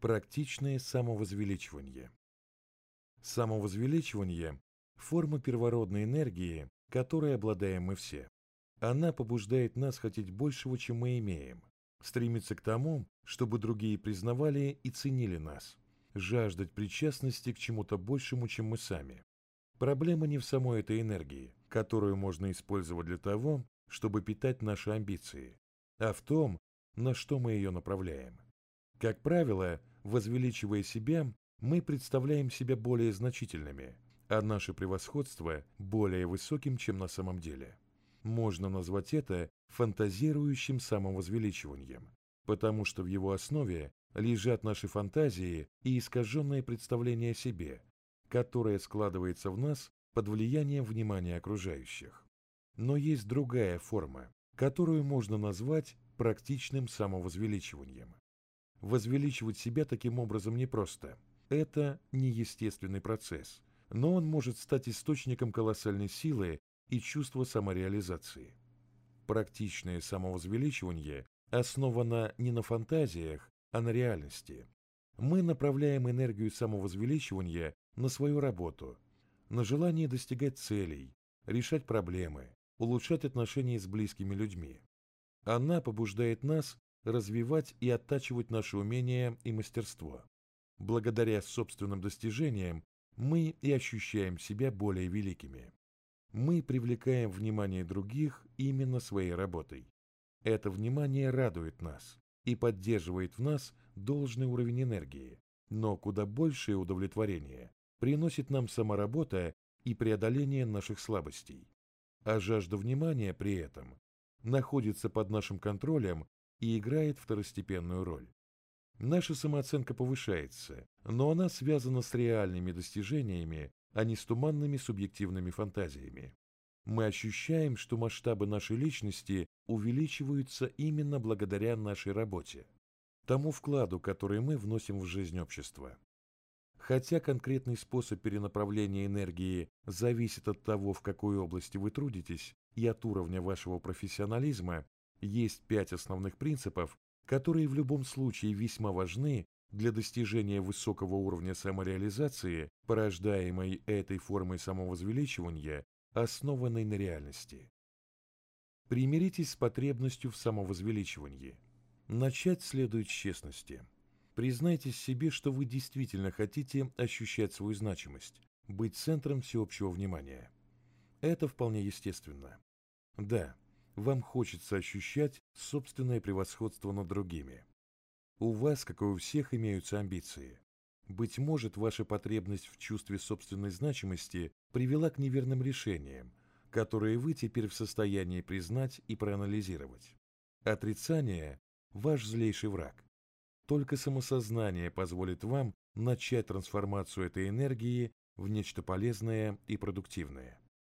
Практичное самовозвеличивание. Самовозвеличивание – форма первородной энергии, которой обладаем мы все. Она побуждает нас хотеть большего, чем мы имеем, стремиться к тому, чтобы другие признавали и ценили нас, жаждать причастности к чему-то большему, чем мы сами. Проблема не в самой этой энергии, которую можно использовать для того, чтобы питать наши амбиции, а в том, на что мы ее направляем. Как правило, возвеличивая себя, мы представляем себя более значительными, а наше превосходство более высоким, чем на самом деле. Можно назвать это фантазирующим самовозвеличиванием, потому что в его основе лежат наши фантазии и искаженное представление о себе, которое складывается в нас под влиянием внимания окружающих. Но есть другая форма, которую можно назвать практичным самовозвеличиванием. Возвеличивать себя таким образом непросто. Это неестественный процесс, но он может стать источником колоссальной силы и чувства самореализации. Практичное самовозвеличивание основано не на фантазиях, а на реальности. Мы направляем энергию самовозвеличивания на свою работу, на желание достигать целей, решать проблемы, улучшать отношения с близкими людьми. Она побуждает нас развивать и оттачивать наши умения и мастерство. Благодаря собственным достижениям мы и ощущаем себя более великими. Мы привлекаем внимание других именно своей работой. Это внимание радует нас и поддерживает в нас должный уровень энергии, но куда большее удовлетворение приносит нам сама работа и преодоление наших слабостей. А жажда внимания при этом находится под нашим контролем и играет второстепенную роль. Наша самооценка повышается, но она связана с реальными достижениями, а не с туманными субъективными фантазиями. Мы ощущаем, что масштабы нашей личности увеличиваются именно благодаря нашей работе, тому вкладу, который мы вносим в жизнь общества. Хотя конкретный способ перенаправления энергии зависит от того, в какой области вы трудитесь, и от уровня вашего профессионализма, есть 5 основных принципов, которые в любом случае весьма важны для достижения высокого уровня самореализации, порождаемой этой формой самовозвеличивания, основанной на реальности. Примиритесь с потребностью в самовозвеличивании. Начать следует с честности. Признайтесь себе, что вы действительно хотите ощущать свою значимость, быть центром всеобщего внимания. Это вполне естественно. Да, вам хочется ощущать собственное превосходство над другими. У вас, как и у всех, имеются амбиции. Быть может, ваша потребность в чувстве собственной значимости привела к неверным решениям, которые вы теперь в состоянии признать и проанализировать. Отрицание – ваш злейший враг. Только самосознание позволит вам начать трансформацию этой энергии в нечто полезное и продуктивное.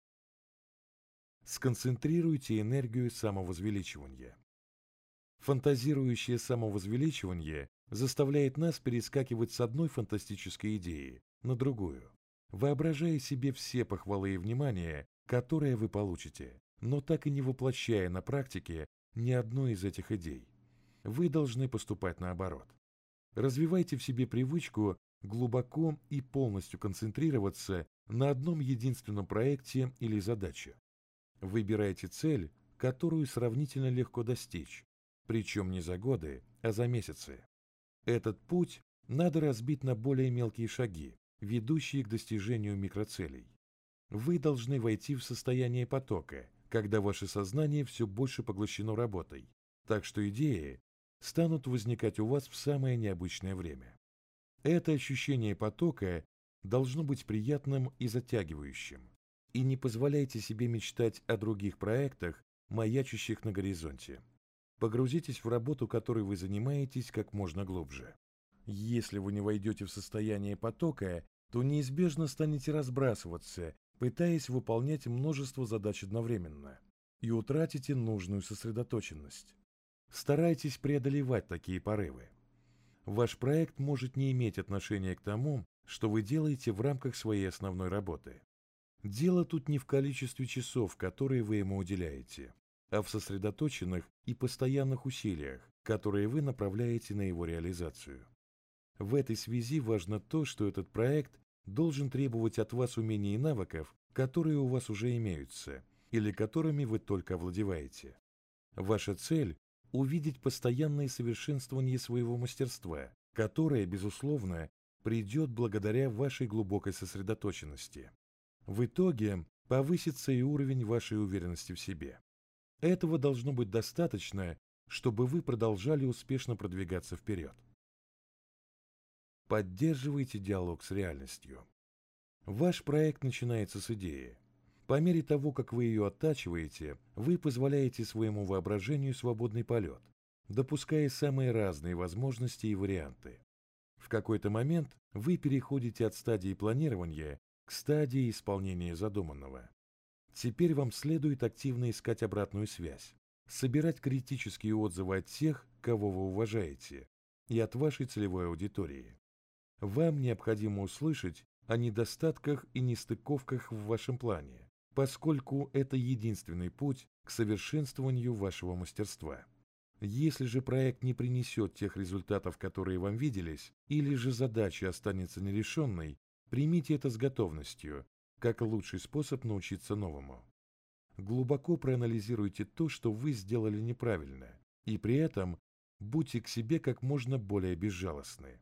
Сконцентрируйте энергию самовозвеличивания. Фантазирующее самовозвеличивание заставляет нас перескакивать с одной фантастической идеи на другую, воображая себе все похвалы и внимание, которые вы получите, но так и не воплощая на практике ни одной из этих идей. Вы должны поступать наоборот. Развивайте в себе привычку глубоко и полностью концентрироваться на одном единственном проекте или задаче. Выбирайте цель, которую сравнительно легко достичь, причем не за годы, а за месяцы. Этот путь надо разбить на более мелкие шаги, ведущие к достижению микроцелей. Вы должны войти в состояние потока, когда ваше сознание все больше поглощено работой, так что идеи станут возникать у вас в самое необычное время. Это ощущение потока должно быть приятным и затягивающим. И не позволяйте себе мечтать о других проектах, маячащих на горизонте. Погрузитесь в работу, которой вы занимаетесь, как можно глубже. Если вы не войдете в состояние потока, то неизбежно станете разбрасываться, пытаясь выполнять множество задач одновременно, и утратите нужную сосредоточенность. Старайтесь преодолевать такие порывы. Ваш проект может не иметь отношения к тому, что вы делаете в рамках своей основной работы. Дело тут не в количестве часов, которые вы ему уделяете, а в сосредоточенных и постоянных усилиях, которые вы направляете на его реализацию. В этой связи важно то, что этот проект должен требовать от вас умений и навыков, которые у вас уже имеются, или которыми вы только овладеваете. Ваша цель – увидеть постоянное совершенствование своего мастерства, которое, безусловно, придет благодаря вашей глубокой сосредоточенности. В итоге повысится и уровень вашей уверенности в себе. Этого должно быть достаточно, чтобы вы продолжали успешно продвигаться вперед. Поддерживайте диалог с реальностью. Ваш проект начинается с идеи. По мере того, как вы ее оттачиваете, вы позволяете своему воображению свободный полет, допуская самые разные возможности и варианты. В какой-то момент вы переходите от стадии планирования к стадии исполнения задуманного. Теперь вам следует активно искать обратную связь, собирать критические отзывы от тех, кого вы уважаете, и от вашей целевой аудитории. Вам необходимо услышать о недостатках и нестыковках в вашем плане, поскольку это единственный путь к совершенствованию вашего мастерства. Если же проект не принесет тех результатов, которые вам виделись, или же задача останется нерешенной, примите это с готовностью, как лучший способ научиться новому. Глубоко проанализируйте то, что вы сделали неправильно, и при этом будьте к себе как можно более безжалостны.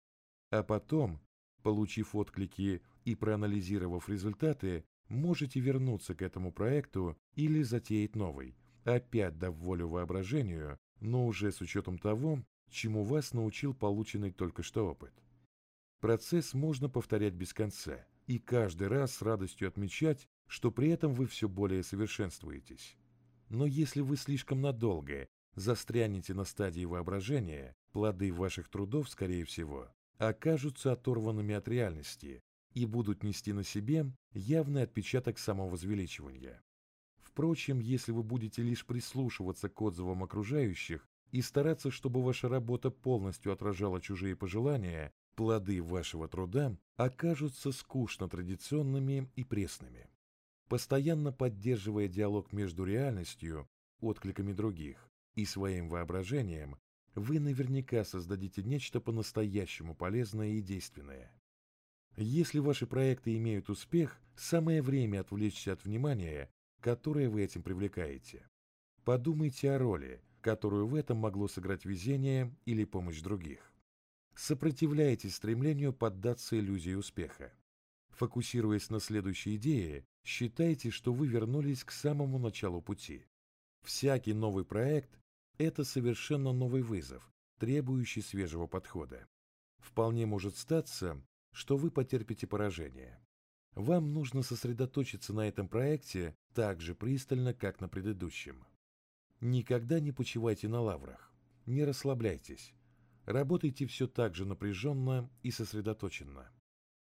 А потом, получив отклики и проанализировав результаты, можете вернуться к этому проекту или затеять новый, опять дав волю воображению, но уже с учетом того, чему вас научил полученный только что опыт. Процесс можно повторять без конца, и каждый раз с радостью отмечать, что при этом вы все более совершенствуетесь. Но если вы слишком надолго застрянете на стадии воображения, плоды ваших трудов, скорее всего, окажутся оторванными от реальности и будут нести на себе явный отпечаток самовозвеличивания. Впрочем, если вы будете лишь прислушиваться к отзывам окружающих и стараться, чтобы ваша работа полностью отражала чужие пожелания, плоды вашего труда окажутся скучно традиционными и пресными. Постоянно поддерживая диалог между реальностью, откликами других и своим воображением, вы наверняка создадите нечто по-настоящему полезное и действенное. Если ваши проекты имеют успех, самое время отвлечься от внимания, которое вы этим привлекаете. Подумайте о роли, которую в этом могло сыграть везение или помощь других. Сопротивляйтесь стремлению поддаться иллюзии успеха. Фокусируясь на следующей идее, считайте, что вы вернулись к самому началу пути. Всякий новый проект – это совершенно новый вызов, требующий свежего подхода. Вполне может статься, что вы потерпите поражение. Вам нужно сосредоточиться на этом проекте так же пристально, как на предыдущем. Никогда не почивайте на лаврах, не расслабляйтесь, работайте все так же напряженно и сосредоточенно.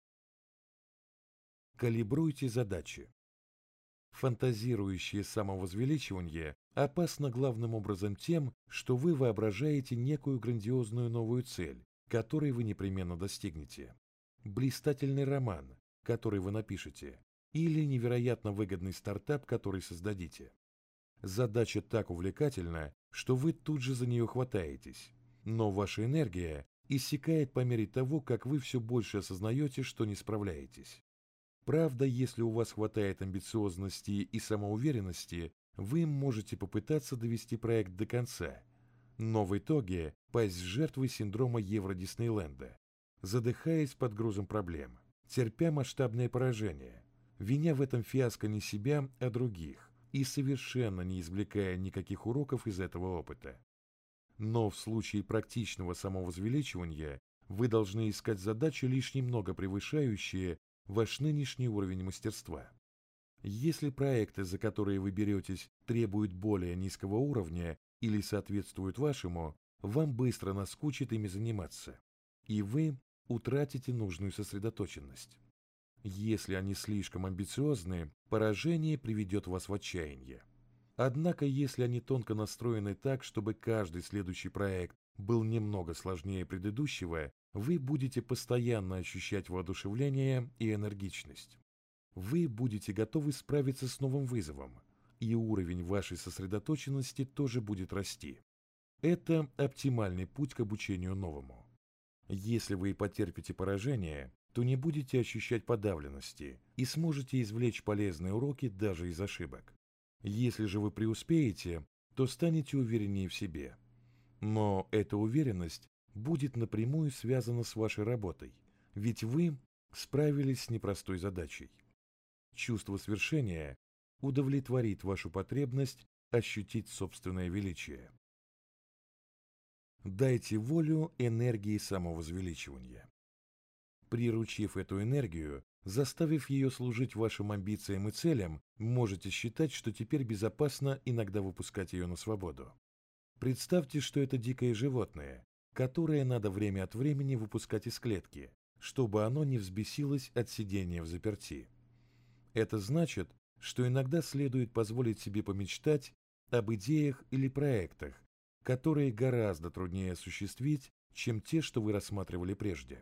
Калибруйте задачи. Фантазирующее самовозвеличивание опасно главным образом тем, что вы воображаете некую грандиозную новую цель, которой вы непременно достигнете. Блистательный роман, который вы напишете, или невероятно выгодный стартап, который создадите. Задача так увлекательна, что вы тут же за нее хватаетесь, но ваша энергия иссякает по мере того, как вы все больше осознаете, что не справляетесь. Правда, если у вас хватает амбициозности и самоуверенности, вы можете попытаться довести проект до конца, но в итоге пасть жертвой синдрома Евро-Диснейленда, задыхаясь под грузом проблем, терпя масштабное поражение, виня в этом фиаско не себя, а других, и совершенно не извлекая никаких уроков из этого опыта. Но в случае практичного самовозвеличивания вы должны искать задачи, лишь немного превышающие ваш нынешний уровень мастерства. Если проекты, за которые вы беретесь, требуют более низкого уровня или соответствуют вашему, вам быстро наскучит ими заниматься, и вы утратите нужную сосредоточенность. Если они слишком амбициозны, поражение приведет вас в отчаяние. Однако, если они тонко настроены так, чтобы каждый следующий проект был немного сложнее предыдущего, вы будете постоянно ощущать воодушевление и энергичность. Вы будете готовы справиться с новым вызовом, и уровень вашей сосредоточенности тоже будет расти. Это оптимальный путь к обучению новому. Если вы потерпите поражение, то не будете ощущать подавленности и сможете извлечь полезные уроки даже из ошибок. Если же вы преуспеете, то станете увереннее в себе. Но эта уверенность будет напрямую связана с вашей работой, ведь вы справились с непростой задачей. Чувство свершения удовлетворит вашу потребность ощутить собственное величие. Дайте волю энергии самовозвеличивания. Приручив эту энергию, заставив ее служить вашим амбициям и целям, можете считать, что теперь безопасно иногда выпускать ее на свободу. Представьте, что это дикое животное, которое надо время от времени выпускать из клетки, чтобы оно не взбесилось от сидения в заперти. Это значит, что иногда следует позволить себе помечтать об идеях или проектах, которые гораздо труднее осуществить, чем те, что вы рассматривали прежде.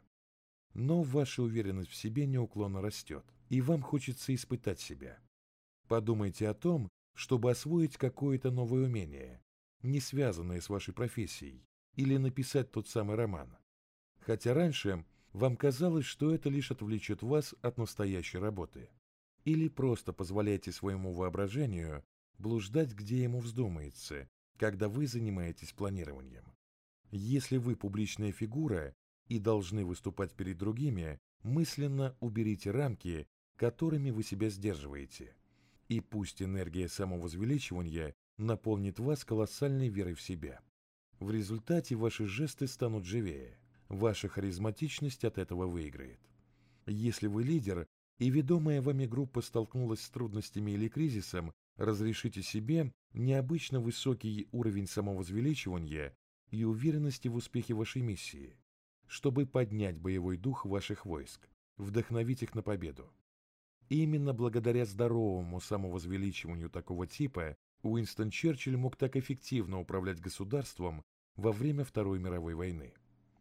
Но ваша уверенность в себе неуклонно растет, и вам хочется испытать себя. Подумайте о том, чтобы освоить какое-то новое умение, не связанное с вашей профессией, или написать тот самый роман. Хотя раньше вам казалось, что это лишь отвлечет вас от настоящей работы. Или просто позволяйте своему воображению блуждать, где ему вздумается, когда вы занимаетесь планированием. Если вы публичная фигура и должны выступать перед другими, мысленно уберите рамки, которыми вы себя сдерживаете. И пусть энергия самовозвеличивания наполнит вас колоссальной верой в себя. В результате ваши жесты станут живее, ваша харизматичность от этого выиграет. Если вы лидер, и ведомая вами группа столкнулась с трудностями или кризисом, разрешите себе необычно высокий уровень самовозвеличивания и уверенности в успехе вашей миссии, чтобы поднять боевой дух ваших войск, вдохновить их на победу. Именно благодаря здоровому самовозвеличиванию такого типа Уинстон Черчилль мог так эффективно управлять государством во время Второй мировой войны.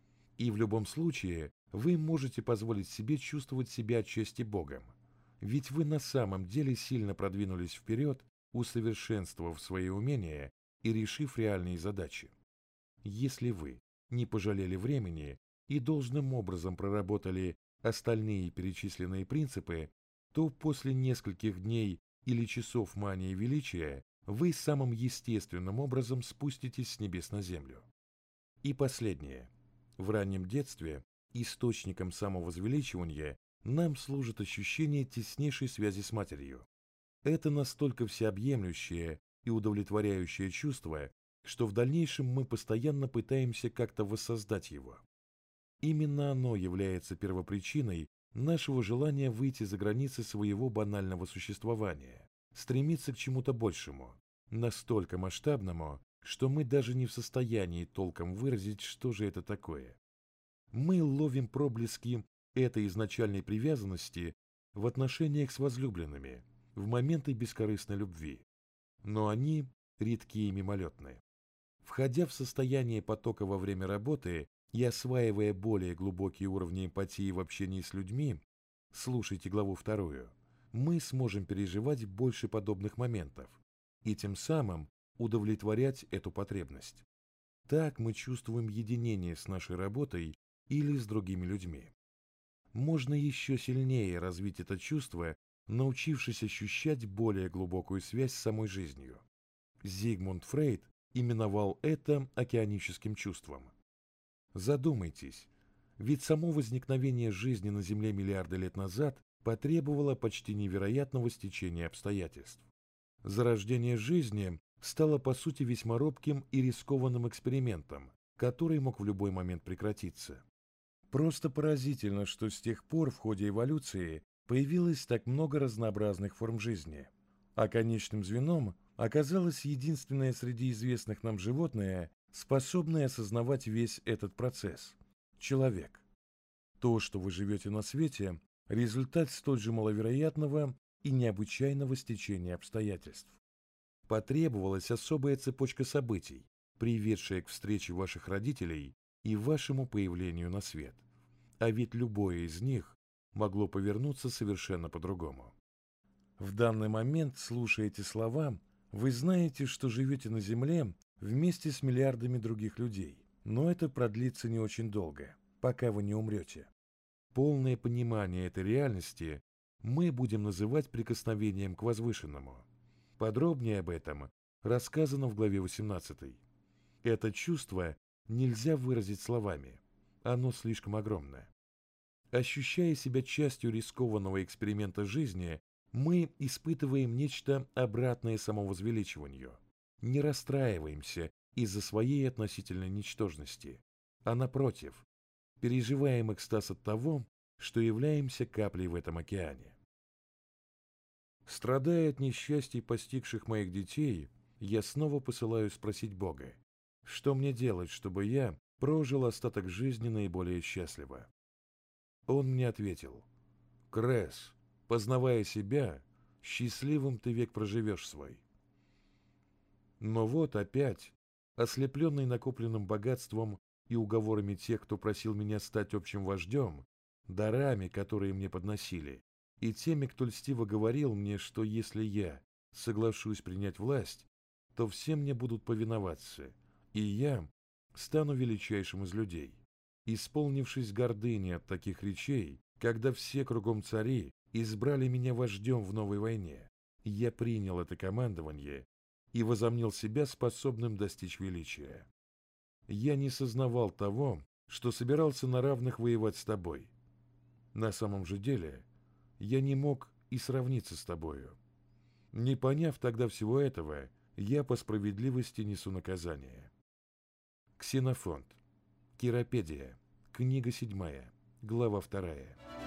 И в любом случае вы можете позволить себе чувствовать себя отчасти Богом, ведь вы на самом деле сильно продвинулись вперед, усовершенствовав свои умения и решив реальные задачи. Если вы не пожалели времени и должным образом проработали остальные перечисленные принципы, то после нескольких дней или часов мании величия вы самым естественным образом спуститесь с небес на землю. И последнее. В раннем детстве источником самовозвеличивания нам служит ощущение теснейшей связи с матерью. Это настолько всеобъемлющее и удовлетворяющее чувство, что в дальнейшем мы постоянно пытаемся как-то воссоздать его. Именно оно является первопричиной нашего желания выйти за границы своего банального существования, стремиться к чему-то большему, настолько масштабному, что мы даже не в состоянии толком выразить, что же это такое. Мы ловим проблески этой изначальной привязанности в отношениях с возлюбленными, в моменты бескорыстной любви, но они редки и мимолетны. Входя в состояние потока во время работы и осваивая более глубокие уровни эмпатии в общении с людьми, слушайте главу 2, мы сможем переживать больше подобных моментов и тем самым удовлетворять эту потребность. Так мы чувствуем единение с нашей работой или с другими людьми. Можно еще сильнее развить это чувство, научившись ощущать более глубокую связь с самой жизнью. Зигмунд Фрейд именовал это океаническим чувством. Задумайтесь, ведь само возникновение жизни на Земле миллиарды лет назад потребовало почти невероятного стечения обстоятельств. Зарождение жизни стало по сути весьма робким и рискованным экспериментом, который мог в любой момент прекратиться. Просто поразительно, что с тех пор в ходе эволюции появилось так много разнообразных форм жизни, а конечным звеном оказалось единственное среди известных нам животное, способное осознавать весь этот процесс – человек. То, что вы живете на свете – результат столь же маловероятного и необычайного стечения обстоятельств. Потребовалась особая цепочка событий, приведшая к встрече ваших родителей и вашему появлению на свет. А ведь любое из них могло повернуться совершенно по-другому. В данный момент, слушая эти слова, вы знаете, что живете на Земле вместе с миллиардами других людей, но это продлится не очень долго, пока вы не умрете. Полное понимание этой реальности мы будем называть прикосновением к возвышенному. Подробнее об этом рассказано в главе 18. Это чувство нельзя выразить словами, оно слишком огромное. Ощущая себя частью рискованного эксперимента жизни, мы испытываем нечто обратное самовозвеличиванию. Не расстраиваемся из-за своей относительной ничтожности, а напротив, переживаем экстаз от того, что являемся каплей в этом океане. Страдая от несчастий, постигших моих детей, я снова посылаю спросить Бога, что мне делать, чтобы я прожил остаток жизни наиболее счастливо. Он мне ответил: «Крес, познавая себя, счастливым ты век проживешь свой». Но вот опять, ослепленный накопленным богатством и уговорами тех, кто просил меня стать общим вождем, дарами, которые мне подносили, и теми, кто льстиво говорил мне, что если я соглашусь принять власть, то все мне будут повиноваться, и я стану величайшим из людей. Исполнившись гордыни от таких речей, когда все кругом цари избрали меня вождем в новой войне, я принял это командование и возомнил себя способным достичь величия. Я не сознавал того, что собирался на равных воевать с тобой. На самом же деле, я не мог и сравниться с тобою. Не поняв тогда всего этого, я по справедливости несу наказание. Ксенофонт. Киропедия. Книга 7. Глава 2.